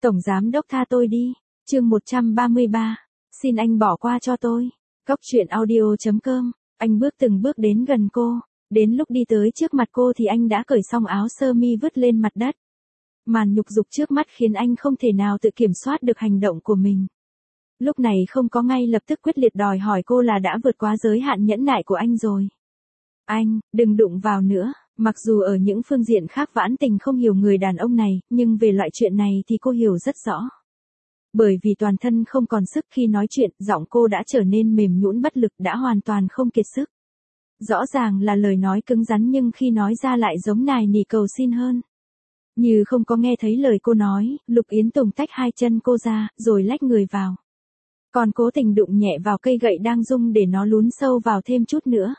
Tổng giám đốc tha tôi đi. Chương 133. Xin anh bỏ qua cho tôi. Cóc truyện audio.com. Anh bước từng bước đến gần cô. Đến lúc đi tới trước mặt cô thì anh đã cởi xong áo sơ mi vứt lên mặt đất. Màn nhục dục trước mắt khiến anh không thể nào tự kiểm soát được hành động của mình. Lúc này không có ngay lập tức quyết liệt đòi hỏi cô là đã vượt quá giới hạn nhẫn nại của anh rồi. Anh, đừng đụng vào nữa. Mặc dù ở những phương diện khác Vãn Tình không hiểu người đàn ông này, nhưng về loại chuyện này thì cô hiểu rất rõ. Bởi vì toàn thân không còn sức khi nói chuyện, giọng cô đã trở nên mềm nhũn bất lực, đã hoàn toàn không kiệt sức. Rõ ràng là lời nói cứng rắn nhưng khi nói ra lại giống nài nỉ cầu xin hơn. Như không có nghe thấy lời cô nói, Lục Yến Tùng tách hai chân cô ra, rồi lách người vào. Còn cố tình đụng nhẹ vào cây gậy đang rung để nó lún sâu vào thêm chút nữa.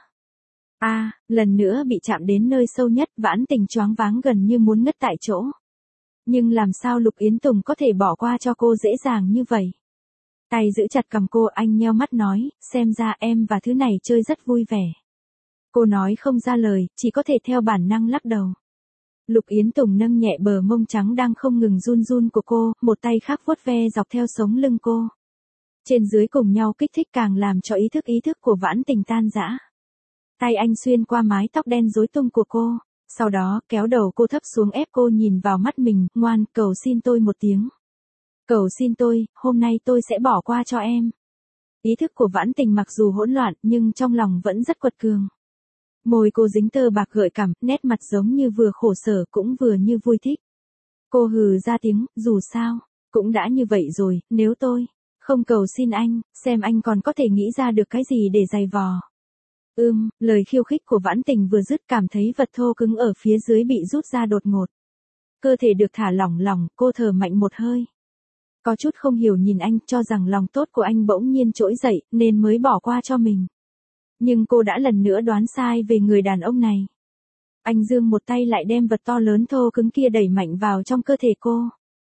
Lần nữa bị chạm đến nơi sâu nhất, Vãn Tình choáng váng gần như muốn ngất tại chỗ. Nhưng làm sao Lục Yến Tùng có thể bỏ qua cho cô dễ dàng như vậy? Tay giữ chặt cầm cô, anh nheo mắt nói, xem ra em và thứ này chơi rất vui vẻ. Cô nói không ra lời, chỉ có thể theo bản năng lắc đầu. Lục Yến Tùng nâng nhẹ bờ mông trắng đang không ngừng run run của cô, một tay khác vuốt ve dọc theo sống lưng cô. Trên dưới cùng nhau kích thích càng làm cho ý thức của Vãn Tình tan rã. Tay anh xuyên qua mái tóc đen rối tung của cô, sau đó kéo đầu cô thấp xuống ép cô nhìn vào mắt mình, ngoan, cầu xin tôi một tiếng. Cầu xin tôi, hôm nay tôi sẽ bỏ qua cho em. Ý thức của Vãn Tình mặc dù hỗn loạn nhưng trong lòng vẫn rất quật cường. Môi cô dính tơ bạc gợi cảm, nét mặt giống như vừa khổ sở cũng vừa như vui thích. Cô hừ ra tiếng, dù sao, cũng đã như vậy rồi, nếu tôi không cầu xin anh, xem anh còn có thể nghĩ ra được cái gì để giày vò. Lời khiêu khích của Vãn Tình vừa dứt cảm thấy vật thô cứng ở phía dưới bị rút ra đột ngột. Cơ thể được thả lỏng lỏng, cô thở mạnh một hơi. Có chút không hiểu nhìn anh, cho rằng lòng tốt của anh bỗng nhiên trỗi dậy, nên mới bỏ qua cho mình. Nhưng cô đã lần nữa đoán sai về người đàn ông này. Anh giương một tay lại đem vật to lớn thô cứng kia đẩy mạnh vào trong cơ thể cô.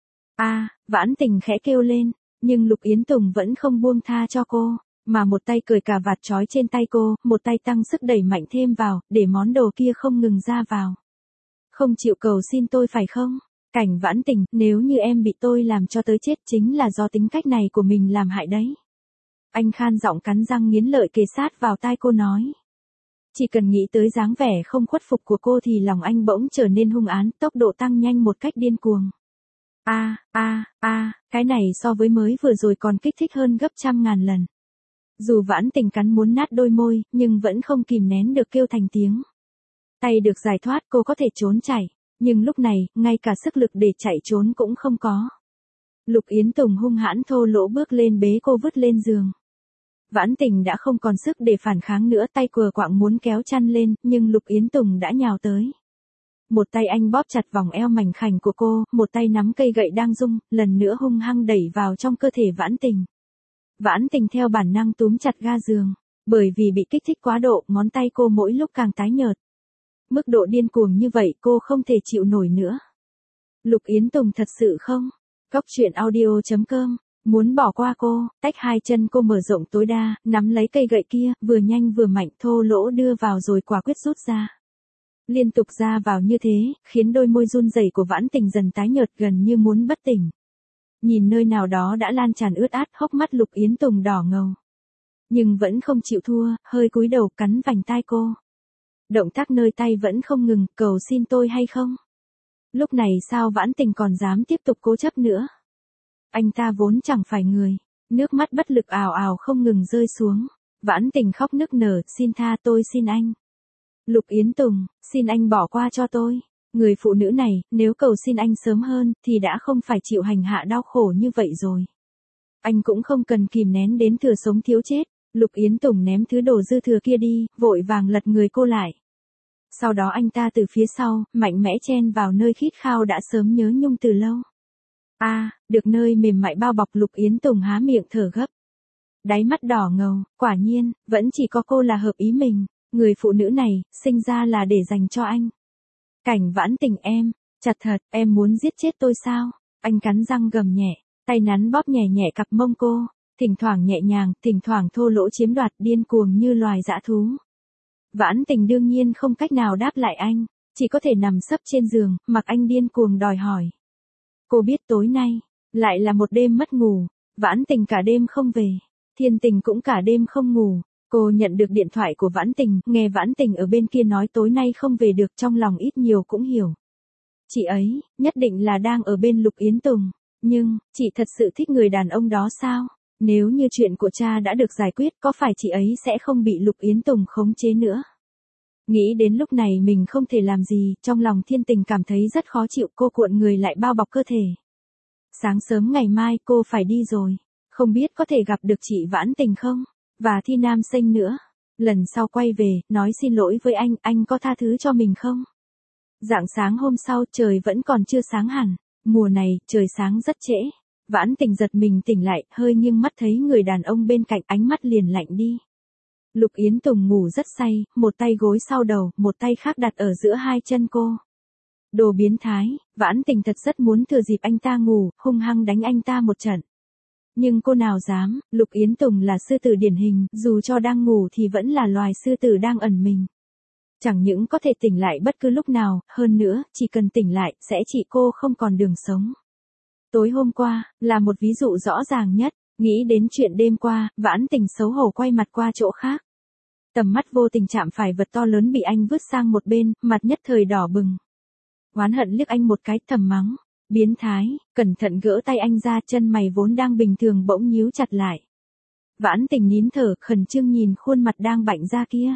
Vãn Tình khẽ kêu lên, nhưng Lục Yến Tùng vẫn không buông tha cho cô. Mà một tay cởi cà vạt trói trên tay cô, một tay tăng sức đẩy mạnh thêm vào, để món đồ kia không ngừng ra vào. Không chịu cầu xin tôi phải không? Cảnh Vãn Tình, nếu như em bị tôi làm cho tới chết chính là do tính cách này của mình làm hại đấy. Anh khan giọng cắn răng nghiến lợi kề sát vào tai cô nói. Chỉ cần nghĩ tới dáng vẻ không khuất phục của cô thì lòng anh bỗng trở nên hung án, tốc độ tăng nhanh một cách điên cuồng. Cái này so với mới vừa rồi còn kích thích hơn gấp trăm ngàn lần. Dù Vãn Tình cắn muốn nát đôi môi, nhưng vẫn không kìm nén được kêu thành tiếng. Tay được giải thoát cô có thể trốn chạy, nhưng lúc này, ngay cả sức lực để chạy trốn cũng không có. Lục Yến Tùng hung hãn thô lỗ bước lên bế cô vứt lên giường. Vãn Tình đã không còn sức để phản kháng nữa, tay quờ quạng muốn kéo chăn lên, nhưng Lục Yến Tùng đã nhào tới. Một tay anh bóp chặt vòng eo mảnh khảnh của cô, một tay nắm cây gậy đang rung, lần nữa hung hăng đẩy vào trong cơ thể Vãn Tình. Vãn Tình theo bản năng túm chặt ga giường, bởi vì bị kích thích quá độ, ngón tay cô mỗi lúc càng tái nhợt. Mức độ điên cuồng như vậy cô không thể chịu nổi nữa. Lục Yến Tùng thật sự không? Cóc truyện audio.com, muốn bỏ qua cô, tách hai chân cô mở rộng tối đa, nắm lấy cây gậy kia, vừa nhanh vừa mạnh thô lỗ đưa vào rồi quả quyết rút ra. Liên tục ra vào như thế, khiến đôi môi run rẩy của Vãn Tình dần tái nhợt gần như muốn bất tỉnh. Nhìn nơi nào đó đã lan tràn ướt át, hốc mắt Lục Yến Tùng đỏ ngầu. Nhưng vẫn không chịu thua, hơi cúi đầu cắn vành tai cô. Động tác nơi tay vẫn không ngừng, cầu xin tôi hay không? Lúc này sao Vãn Tình còn dám tiếp tục cố chấp nữa? Anh ta vốn chẳng phải người. Nước mắt bất lực ào ào không ngừng rơi xuống. Vãn Tình khóc nức nở, xin tha tôi xin anh. Lục Yến Tùng, xin anh bỏ qua cho tôi. Người phụ nữ này, nếu cầu xin anh sớm hơn, thì đã không phải chịu hành hạ đau khổ như vậy rồi. Anh cũng không cần kìm nén đến thừa sống thiếu chết. Lục Yến Tùng ném thứ đồ dư thừa kia đi, vội vàng lật người cô lại. Sau đó anh ta từ phía sau, mạnh mẽ chen vào nơi khít khao đã sớm nhớ nhung từ lâu. Được nơi mềm mại bao bọc, Lục Yến Tùng há miệng thở gấp. Đáy mắt đỏ ngầu, quả nhiên, vẫn chỉ có cô là hợp ý mình. Người phụ nữ này, sinh ra là để dành cho anh. Cảnh Vãn Tình, em, chặt thật, em muốn giết chết tôi sao? Anh cắn răng gầm nhẹ, tay nắn bóp nhẹ nhẹ cặp mông cô, thỉnh thoảng nhẹ nhàng, thỉnh thoảng thô lỗ chiếm đoạt, điên cuồng như loài dã thú. Vãn Tình đương nhiên không cách nào đáp lại anh, chỉ có thể nằm sấp trên giường, mặc anh điên cuồng đòi hỏi. Cô biết tối nay, Lại là một đêm mất ngủ, Vãn Tình cả đêm không về, Thiên Tình cũng cả đêm không ngủ. Cô nhận được điện thoại của Vãn Tình, nghe Vãn Tình ở bên kia nói tối nay không về được, trong lòng ít nhiều cũng hiểu. Chị ấy, nhất định là đang ở bên Lục Yến Tùng. Nhưng, chị thật sự thích người đàn ông đó sao? Nếu như chuyện của cha đã được giải quyết, có phải chị ấy sẽ không bị Lục Yến Tùng khống chế nữa? Nghĩ đến lúc này mình không thể làm gì, trong lòng Thiên Tình cảm thấy rất khó chịu, cô cuộn người lại bao bọc cơ thể. Sáng sớm ngày mai cô phải đi rồi, không biết có thể gặp được chị Vãn Tình không? Và Thi Nam Sinh nữa. Lần sau quay về, nói xin lỗi với anh có tha thứ cho mình không? Rạng sáng hôm sau trời vẫn còn chưa sáng hẳn, mùa này trời sáng rất trễ. Vãn Tình giật mình tỉnh lại, hơi nghiêng mắt thấy người đàn ông bên cạnh, ánh mắt liền lạnh đi. Lục Yến Tùng ngủ rất say, một tay gối sau đầu, một tay khác đặt ở giữa hai chân cô. Đồ biến thái, Vãn Tình thật rất muốn thừa dịp anh ta ngủ, hung hăng đánh anh ta một trận. Nhưng cô nào dám, Lục Yến Tùng là sư tử điển hình, dù cho đang ngủ thì vẫn là loài sư tử đang ẩn mình. Chẳng những có thể tỉnh lại bất cứ lúc nào, hơn nữa, chỉ cần tỉnh lại, sẽ chỉ cô không còn đường sống. Tối hôm qua, là một ví dụ rõ ràng nhất, nghĩ đến chuyện đêm qua, Vãn Tình xấu hổ quay mặt qua chỗ khác. Tầm mắt vô tình chạm phải vật to lớn bị anh vứt sang một bên, mặt nhất thời đỏ bừng. Oán hận liếc anh một cái, thầm mắng. Biến thái, cẩn thận gỡ tay anh ra, chân mày vốn đang bình thường bỗng nhíu chặt lại. Vãn Tình nín thở, khẩn trương nhìn khuôn mặt đang bạnh ra kia.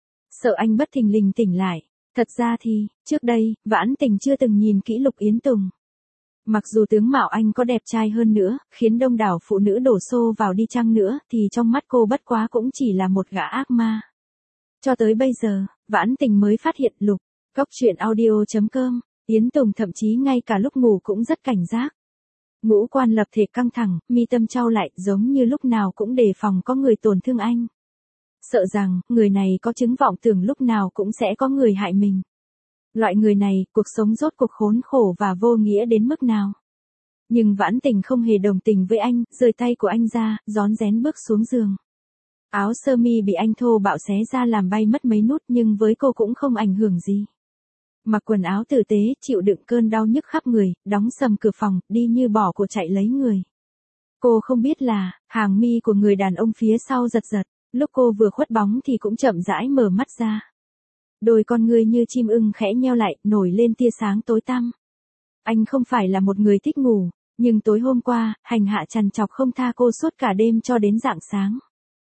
Sợ anh bất thình lình tỉnh lại. Thật ra thì, trước đây, Vãn Tình chưa từng nhìn kỹ Lục Yến Tùng. Mặc dù tướng mạo anh có đẹp trai hơn nữa, khiến đông đảo phụ nữ đổ xô vào đi chăng nữa, thì trong mắt cô bất quá cũng chỉ là một gã ác ma. Cho tới bây giờ, Vãn Tình mới phát hiện Lục. Cóc truyện audio.com, Yến Tùng thậm chí ngay cả lúc ngủ cũng rất cảnh giác. Ngũ quan lập thể căng thẳng, mi tâm chau lại, giống như lúc nào cũng đề phòng có người tổn thương anh. Sợ rằng, người này có chứng vọng tưởng lúc nào cũng sẽ có người hại mình. Loại người này, cuộc sống rốt cuộc khốn khổ và vô nghĩa đến mức nào. Nhưng Vãn Tình không hề đồng tình với anh, rời tay của anh ra, rón rén bước xuống giường. Áo sơ mi bị anh thô bạo xé ra làm bay mất mấy nút, nhưng với cô cũng không ảnh hưởng gì. Mặc quần áo tử tế, chịu đựng cơn đau nhức khắp người, đóng sầm cửa phòng, đi như bỏ của chạy lấy người. Cô không biết là, hàng mi của người đàn ông phía sau giật giật, lúc cô vừa khuất bóng thì cũng chậm rãi mở mắt ra. Đôi con ngươi như chim ưng khẽ nheo lại, nổi lên tia sáng tối tăm. Anh không phải là một người thích ngủ, nhưng tối hôm qua, hành hạ trằn trọc không tha cô suốt cả đêm cho đến rạng sáng.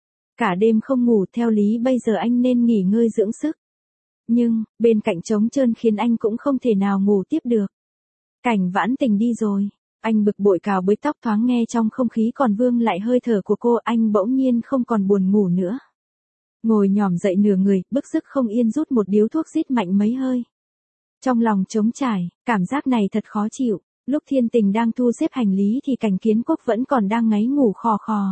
Cả đêm không ngủ, theo lý bây giờ anh nên nghỉ ngơi dưỡng sức. Nhưng, bên cạnh trống trơn khiến anh cũng không thể nào ngủ tiếp được. Cảnh Vãn Tình đi rồi, anh bực bội cào bới tóc, thoáng nghe trong không khí còn vương lại hơi thở của cô, anh bỗng nhiên không còn buồn ngủ nữa. Ngồi nhòm dậy nửa người, bức sức không yên rút một điếu thuốc rít mạnh mấy hơi. Trong lòng trống trải, cảm giác này thật khó chịu. Lúc Thiên Tình đang thu xếp hành lý thì Cảnh Kiến Quốc vẫn còn đang ngáy ngủ khò khò.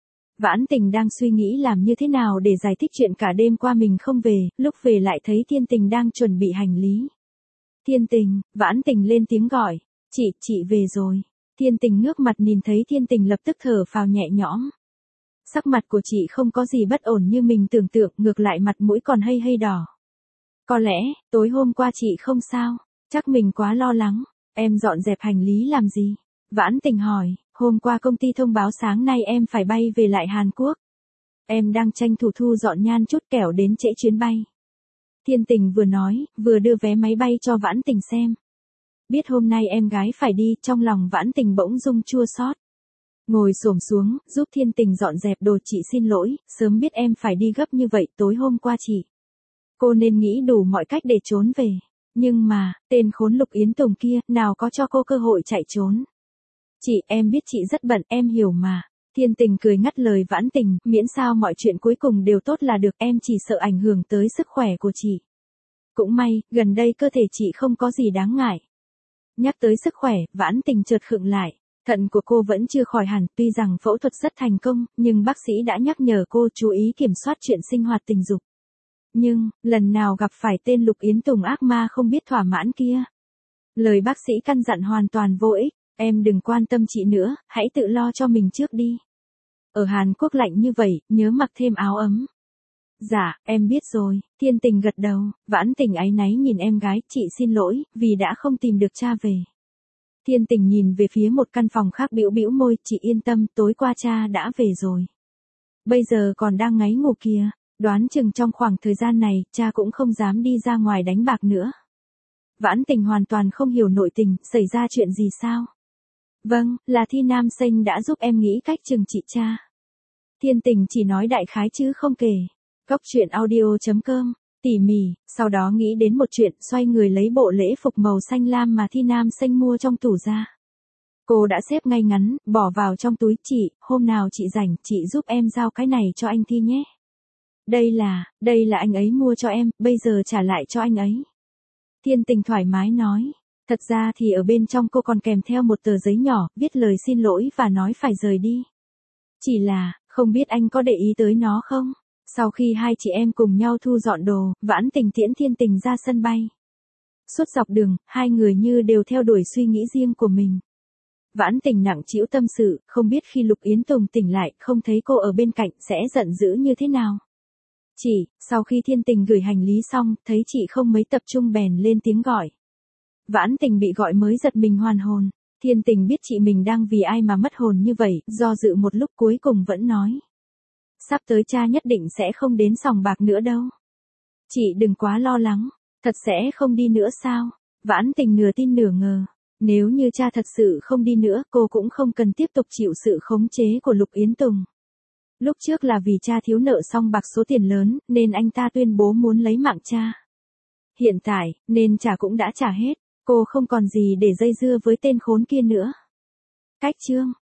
Vãn Tình đang suy nghĩ làm như thế nào để giải thích chuyện cả đêm qua mình không về, lúc về lại thấy Thiên Tình đang chuẩn bị hành lý. Thiên Tình, Vãn Tình lên tiếng gọi, chị về rồi. Thiên Tình ngước mặt nhìn thấy Thiên Tình lập tức thở phào nhẹ nhõm. Sắc mặt của chị không có gì bất ổn như mình tưởng tượng, ngược lại mặt mũi còn hơi đỏ. Có lẽ, tối hôm qua chị không sao, chắc mình quá lo lắng. Em dọn dẹp hành lý làm gì? Vãn Tình hỏi, hôm qua công ty thông báo sáng nay em phải bay về lại Hàn Quốc. Em đang tranh thủ thu dọn nhan chút kẻo đến trễ chuyến bay. Thiên Tình vừa nói, vừa đưa vé máy bay cho Vãn Tình xem. Biết hôm nay em gái phải đi, trong lòng Vãn Tình bỗng dưng chua xót. Ngồi xổm xuống, giúp Thiên Tình dọn dẹp đồ. Chị xin lỗi, sớm biết em phải đi gấp như vậy, tối hôm qua chị. Cô nên nghĩ đủ mọi cách để trốn về. Nhưng mà, tên khốn Lục Yến Tùng kia, nào có cho cô cơ hội chạy trốn. Chị, em biết chị rất bận, em hiểu mà. Thiên Tình cười ngắt lời Vãn Tình, miễn sao mọi chuyện cuối cùng đều tốt là được, em chỉ sợ ảnh hưởng tới sức khỏe của chị. Cũng may, gần đây cơ thể chị không có gì đáng ngại. Nhắc tới sức khỏe, Vãn Tình chợt khựng lại. Thận của cô vẫn chưa khỏi hẳn, tuy rằng phẫu thuật rất thành công, nhưng bác sĩ đã nhắc nhở cô chú ý kiểm soát chuyện sinh hoạt tình dục. Nhưng, lần nào gặp phải tên Lục Yến Tùng ác ma không biết thỏa mãn kia. Lời bác sĩ căn dặn hoàn toàn vô ích, em đừng quan tâm chị nữa, hãy tự lo cho mình trước đi. Ở Hàn Quốc lạnh như vậy, nhớ mặc thêm áo ấm. Dạ, em biết rồi. Thiên Tình gật đầu. Vãn Tình áy náy nhìn em gái, chị xin lỗi, vì đã không tìm được cha về. Thiên Tình nhìn về phía một căn phòng khác bĩu bĩu môi, chị yên tâm, tối qua cha đã về rồi. Bây giờ còn đang ngáy ngủ kìa, đoán chừng trong khoảng thời gian này, cha cũng không dám đi ra ngoài đánh bạc nữa. Vãn Tình hoàn toàn không hiểu nội tình, xảy ra chuyện gì sao? Vâng, là Thi Nam Xanh đã giúp em nghĩ cách trừng trị cha. Thiên Tình chỉ nói đại khái chứ không kể. Góc truyện audio.com, tỉ mỉ, sau đó nghĩ đến một chuyện, xoay người lấy bộ lễ phục màu xanh lam mà Thi Nam Xanh mua trong tủ ra. Cô đã xếp ngay ngắn, bỏ vào trong túi. Chị, hôm nào chị rảnh, chị giúp em giao cái này cho anh Thi nhé. Đây là anh ấy mua cho em, bây giờ trả lại cho anh ấy. Thiên Tình thoải mái nói. Thật ra thì ở bên trong cô còn kèm theo một tờ giấy nhỏ, viết lời xin lỗi và nói phải rời đi. Chỉ là, không biết anh có để ý tới nó không? Sau khi hai chị em cùng nhau thu dọn đồ, Vãn Tình tiễn Thiên Tình ra sân bay. Suốt dọc đường, hai người như đều theo đuổi suy nghĩ riêng của mình. Vãn Tình nặng trĩu tâm sự, không biết khi Lục Yến Tùng tỉnh lại, không thấy cô ở bên cạnh, sẽ giận dữ như thế nào. Sau khi Thiên Tình gửi hành lý xong, thấy chị không mấy tập trung bèn lên tiếng gọi. Vãn Tình bị gọi mới giật mình hoàn hồn. Thiên Tình biết chị mình đang vì ai mà mất hồn như vậy, do dự một lúc cuối cùng vẫn nói. Sắp tới cha nhất định sẽ không đến sòng bạc nữa đâu. Chị đừng quá lo lắng, thật sẽ không đi nữa sao? Vãn Tình nửa tin nửa ngờ. Nếu như cha thật sự không đi nữa, cô cũng không cần tiếp tục chịu sự khống chế của Lục Yến Tùng. Lúc trước là vì cha thiếu nợ sòng bạc số tiền lớn, nên anh ta tuyên bố muốn lấy mạng cha. Hiện tại, nên trả cũng đã trả hết, cô không còn gì để dây dưa với tên khốn kia nữa. Cách chương